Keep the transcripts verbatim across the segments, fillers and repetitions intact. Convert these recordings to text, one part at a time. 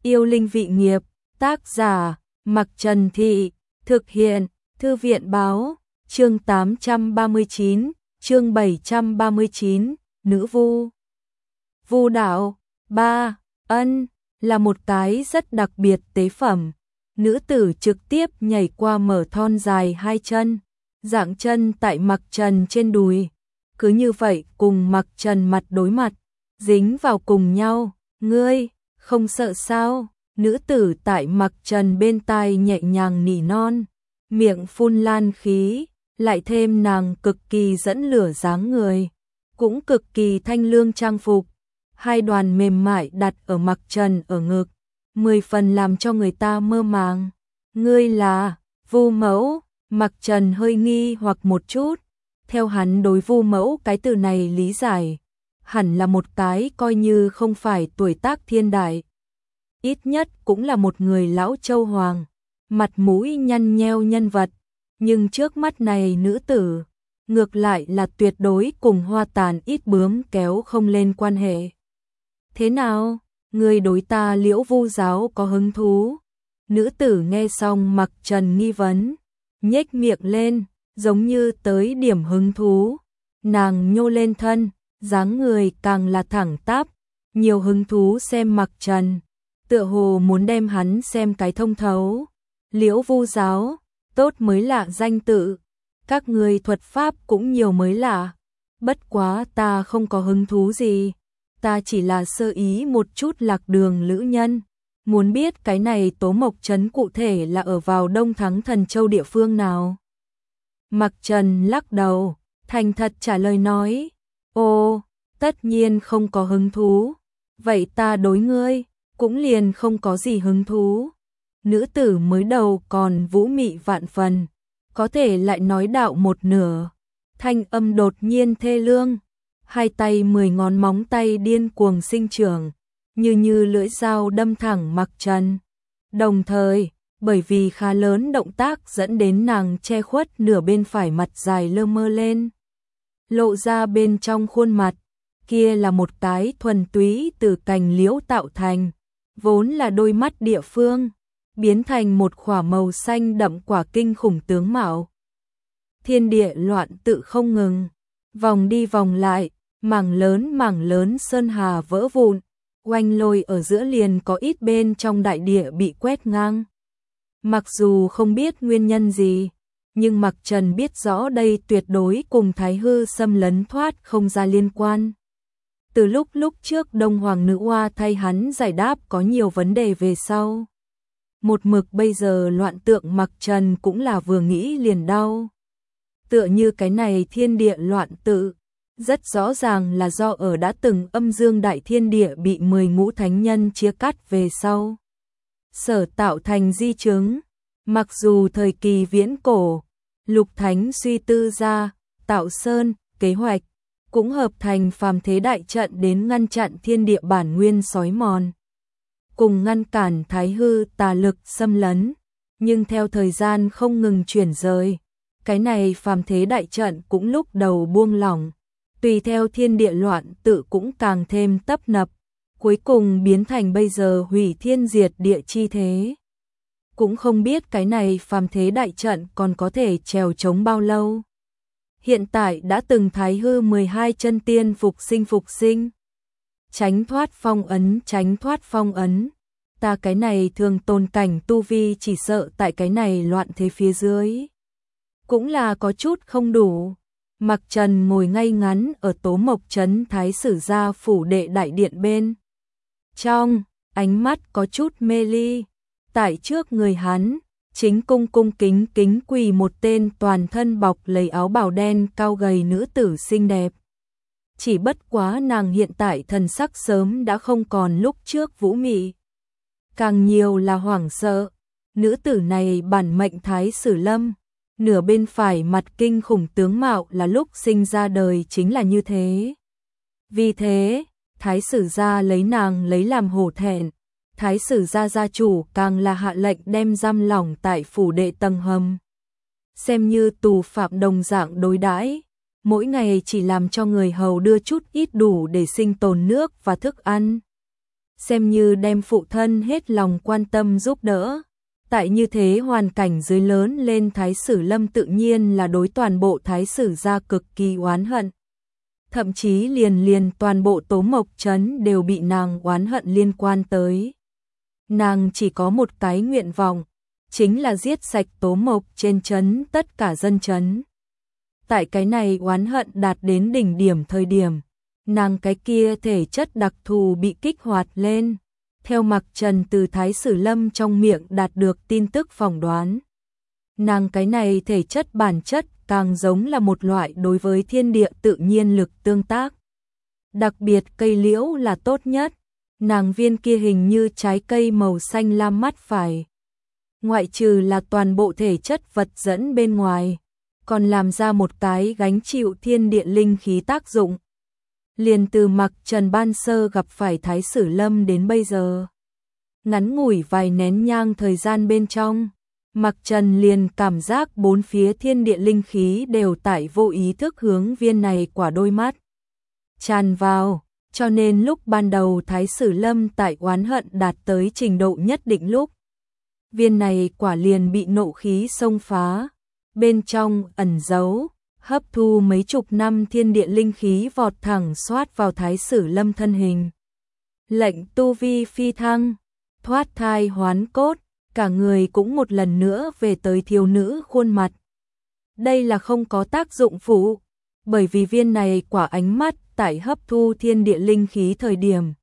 Yêu linh vị nghiệp, tác giả, Mặc Trần Thị, thực hiện, Thư viện báo, chương tám trăm ba mươi chín, chương bảy trăm ba mươi chín, nữ vu. Vu đạo, ba, ân, là một cái rất đặc biệt tế phẩm. Nữ tử trực tiếp nhảy qua mở thon dài hai chân, dạng chân tại Mặc Trần trên đùi. Cứ như vậy cùng Mặc Trần mặt đối mặt, dính vào cùng nhau. Ngươi, không sợ sao? Nữ tử tại Mặc Trần bên tai nhẹ nhàng nỉ non, miệng phun lan khí, lại thêm nàng cực kỳ dẫn lửa dáng người, cũng cực kỳ thanh lương trang phục. Hai đoàn mềm mại đặt ở Mặc Trần ở ngực, mười phần làm cho người ta mơ màng. Ngươi là Vu mẫu? Mặc Trần hơi nghi hoặc một chút. Theo hắn đối Vu mẫu cái từ này lý giải, hẳn là một cái coi như không phải tuổi tác thiên đại, ít nhất cũng là một người lão châu hoàng, mặt mũi nhăn nheo nhân vật. Nhưng trước mắt này nữ tử, ngược lại là tuyệt đối cùng Hoa Tàn ít bướm kéo không lên quan hệ. Thế nào, người đối ta Liễu Vu giáo có hứng thú? Nữ tử nghe xong Mặc Trần nghi vấn, nhếch miệng lên, giống như tới điểm hứng thú. Nàng nhô lên thân, dáng người càng là thẳng tắp, nhiều hứng thú xem Mặc Trần, tựa hồ muốn đem hắn xem cái thông thấu. Liễu Vu giáo, tốt mới lạ danh tự, các người thuật pháp cũng nhiều mới lạ. Bất quá ta không có hứng thú gì, ta chỉ là sơ ý một chút lạc đường lữ nhân, muốn biết cái này Tố Mộc Trấn cụ thể là ở vào Đông Thắng Thần Châu địa phương nào. Mặc Trần lắc đầu, thành thật trả lời nói, ô, tất nhiên không có hứng thú, vậy ta đối ngươi cũng liền không có gì hứng thú. Nữ tử mới đầu còn vũ mị vạn phần, có thể lại nói đạo một nửa, thanh âm đột nhiên thê lương, hai tay mười ngón móng tay điên cuồng sinh trưởng, như như lưỡi dao đâm thẳng Mặc Trần. Đồng thời, bởi vì khá lớn động tác dẫn đến nàng che khuất nửa bên phải mặt dài lơ mơ lên, lộ ra bên trong khuôn mặt, kia là một cái thuần túy từ cành liễu tạo thành, vốn là đôi mắt địa phương, biến thành một khỏa màu xanh đậm quả kinh khủng tướng mạo. Thiên địa loạn tự không ngừng, vòng đi vòng lại, mảng lớn mảng lớn sơn hà vỡ vụn, oanh lôi ở giữa liền có ít bên trong đại địa bị quét ngang. Mặc dù không biết nguyên nhân gì, nhưng Mặc Trần biết rõ đây tuyệt đối cùng Thái Hư xâm lấn thoát không ra liên quan. Từ lúc lúc trước Đông Hoàng Nữ Oa thay hắn giải đáp có nhiều vấn đề về sau, một mực bây giờ loạn tượng Mặc Trần cũng là vừa nghĩ liền đau. Tựa như cái này thiên địa loạn tự, rất rõ ràng là do ở đã từng âm dương đại thiên địa bị mười ngũ thánh nhân chia cắt về sau sở tạo thành di chứng. Mặc dù thời kỳ viễn cổ, lục thánh suy tư ra, tạo sơn, kế hoạch, cũng hợp thành phàm thế đại trận đến ngăn chặn thiên địa bản nguyên xói mòn, cùng ngăn cản Thái Hư tà lực xâm lấn, nhưng theo thời gian không ngừng chuyển rời, cái này phàm thế đại trận cũng lúc đầu buông lỏng, tùy theo thiên địa loạn tự cũng càng thêm tấp nập, cuối cùng biến thành bây giờ hủy thiên diệt địa chi thế. Cũng không biết cái này phàm thế đại trận còn có thể trèo chống bao lâu. Hiện tại đã từng Thái Hư mười hai chân tiên phục sinh phục sinh, tránh thoát phong ấn, tránh thoát phong ấn. Ta cái này thường tồn cảnh tu vi chỉ sợ tại cái này loạn thế phía dưới cũng là có chút không đủ. Mặc Trần ngồi ngay ngắn ở Tố Mộc Trấn Thái Sử gia phủ đệ đại điện bên trong, ánh mắt có chút mê ly. Tại trước người hắn, chính cung cung kính kính quỳ một tên toàn thân bọc lấy áo bào đen cao gầy nữ tử xinh đẹp. Chỉ bất quá nàng hiện tại thần sắc sớm đã không còn lúc trước vũ mị, càng nhiều là hoảng sợ. Nữ tử này bản mệnh Thái Sử Lâm, nửa bên phải mặt kinh khủng tướng mạo là lúc sinh ra đời chính là như thế. Vì thế, Thái Sử gia lấy nàng lấy làm hổ thẹn. Thái Sử gia gia chủ càng là hạ lệnh đem giam lỏng tại phủ đệ tầng hầm, xem như tù phạm đồng dạng đối đãi, mỗi ngày chỉ làm cho người hầu đưa chút ít đủ để sinh tồn nước và thức ăn. xem như đem phụ thân hết lòng quan tâm giúp đỡ. Tại như thế hoàn cảnh dưới lớn lên, Thái Sử Lâm tự nhiên là đối toàn bộ Thái Sử gia cực kỳ oán hận. Thậm chí liền liền toàn bộ Tố Mộc Trấn đều bị nàng oán hận liên quan tới. Nàng chỉ có một cái nguyện vọng, chính là giết sạch Tố Mộc trên trấn tất cả dân trấn. Tại cái này oán hận đạt đến đỉnh điểm thời điểm, nàng cái kia thể chất đặc thù bị kích hoạt lên. Theo Mạc Trần từ Thái Sử Lâm trong miệng đạt được tin tức phỏng đoán, nàng cái này thể chất bản chất càng giống là một loại đối với thiên địa tự nhiên lực tương tác. Đặc biệt cây liễu là tốt nhất, nàng viên kia hình như trái cây màu xanh lam mắt phải. Ngoại trừ là toàn bộ thể chất vật dẫn bên ngoài, còn làm ra một cái gánh chịu thiên địa linh khí tác dụng. Liền từ Mạc Trần ban sơ gặp phải Thái Sử Lâm đến bây giờ, ngắn ngủi vài nén nhang thời gian bên trong, Mạc Trần liền cảm giác bốn phía thiên địa linh khí đều tại vô ý thức hướng viên này quả đôi mắt tràn vào, cho nên lúc ban đầu Thái Sử Lâm tại oán hận đạt tới trình độ nhất định lúc, viên này quả liền bị nộ khí xông phá, bên trong ẩn giấu hấp thu mấy chục năm thiên địa linh khí vọt thẳng xoát vào Thái Sử Lâm thân hình. Lệnh tu vi phi thăng, thoát thai hoán cốt, cả người cũng một lần nữa về tới thiếu nữ khuôn mặt. Đây là không có tác dụng phụ, bởi vì viên này quả ánh mắt tại hấp thu thiên địa linh khí thời điểm,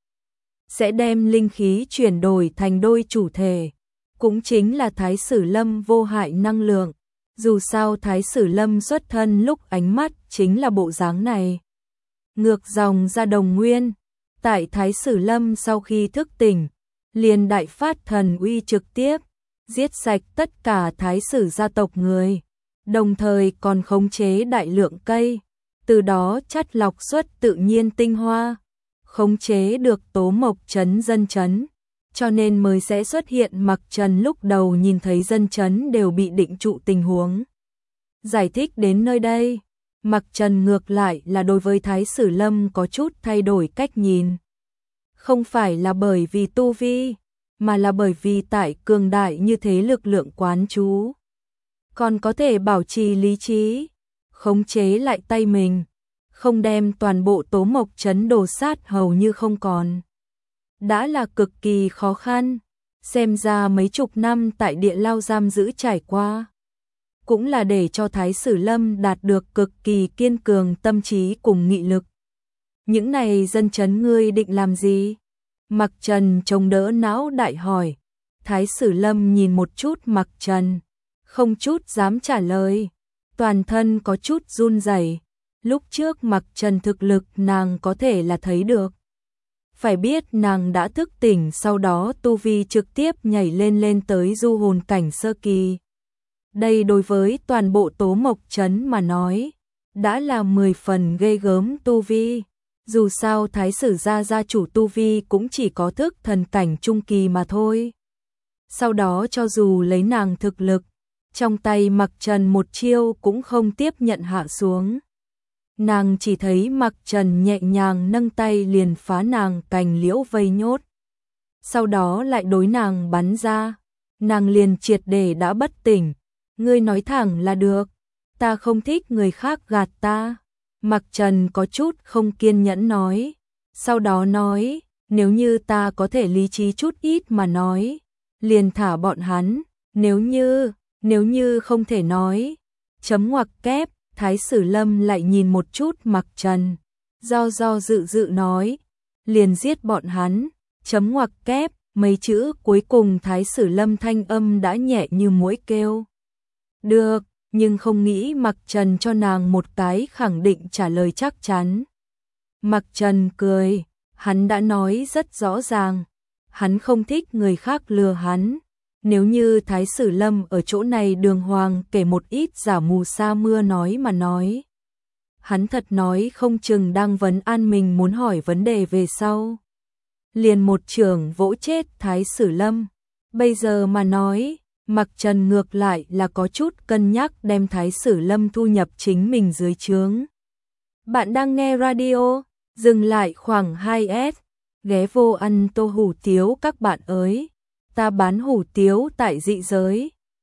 sẽ đem linh khí chuyển đổi thành đôi chủ thể, cũng chính là Thái Sử Lâm vô hại năng lượng. Dù sao Thái Sử Lâm xuất thân lúc ánh mắt chính là bộ dáng này. Ngược dòng ra đồng nguyên, tại Thái Sử Lâm sau khi thức tỉnh, liền đại phát thần uy trực tiếp, giết sạch tất cả Thái Sử gia tộc người, đồng thời còn khống chế đại lượng cây, từ đó chắt lọc xuất tự nhiên tinh hoa, khống chế được Tố Mộc Trấn dân trấn. Cho nên mới sẽ xuất hiện Mạc Trần lúc đầu nhìn thấy dân trấn đều bị định trụ tình huống. Giải thích đến nơi đây, Mạc Trần ngược lại là đối với Thái Sử Lâm có chút thay đổi cách nhìn. Không phải là bởi vì tu vi, mà là bởi vì tại cường đại như thế lực lượng quán chú, còn có thể bảo trì lý trí, khống chế lại tay mình, không đem toàn bộ Tố Mộc Trấn đổ sát hầu như không còn. Đã là cực kỳ khó khăn, xem ra mấy chục năm tại địa lao giam giữ trải qua, cũng là để cho Thái Sử Lâm đạt được cực kỳ kiên cường tâm trí cùng nghị lực. Những này dân trấn ngươi định làm gì? Mạc Trần chống đỡ não đại hỏi. Thái Sử Lâm nhìn một chút Mạc Trần, không chút dám trả lời, toàn thân có chút run rẩy. Lúc trước Mạc Trần thực lực nàng có thể là thấy được. Phải biết nàng đã thức tỉnh, sau đó tu vi trực tiếp nhảy lên lên tới du hồn cảnh sơ kỳ. Đây đối với toàn bộ Tố Mộc Trấn mà nói, đã là mười phần ghê gớm tu vi. Dù sao Thái Sử gia gia chủ tu vi cũng chỉ có thức thần cảnh trung kỳ mà thôi. Sau đó cho dù lấy nàng thực lực, trong tay Mạc Trần một chiêu cũng không tiếp nhận hạ xuống. Nàng chỉ thấy Mạc Trần nhẹ nhàng nâng tay liền phá nàng cành liễu vây nhốt. Sau đó lại đối nàng bắn ra, nàng liền triệt để đã bất tỉnh. Ngươi nói thẳng là được, ta không thích người khác gạt ta. Mạc Trần có chút không kiên nhẫn nói. Sau đó nói, nếu như ta có thể lý trí chút ít mà nói, liền thả bọn hắn. Nếu như, nếu như không thể nói, chấm ngoặc kép. Thái Sử Lâm lại nhìn một chút Mạc Trần, do do dự dự nói, liền giết bọn hắn, chấm ngoặc kép, mấy chữ cuối cùng Thái Sử Lâm thanh âm đã nhẹ như muỗi kêu. Được, nhưng không nghĩ Mạc Trần cho nàng một cái khẳng định trả lời chắc chắn. Mạc Trần cười, hắn đã nói rất rõ ràng, hắn không thích người khác lừa hắn. Nếu như Thái Sử Lâm ở chỗ này đường hoàng kể một ít giả mù sa mưa nói mà nói, hắn thật nói không chừng đang vấn an mình muốn hỏi vấn đề về sau. Liền một chưởng vỗ chết Thái Sử Lâm. Bây giờ mà nói, Mạc Trần ngược lại là có chút cân nhắc đem Thái Sử Lâm thu nhập chính mình dưới trướng. Bạn đang nghe radio, dừng lại khoảng hai S. ghé vô ăn tô hủ tiếu các bạn ơi. Ta bán hủ tiếu tại dị giới.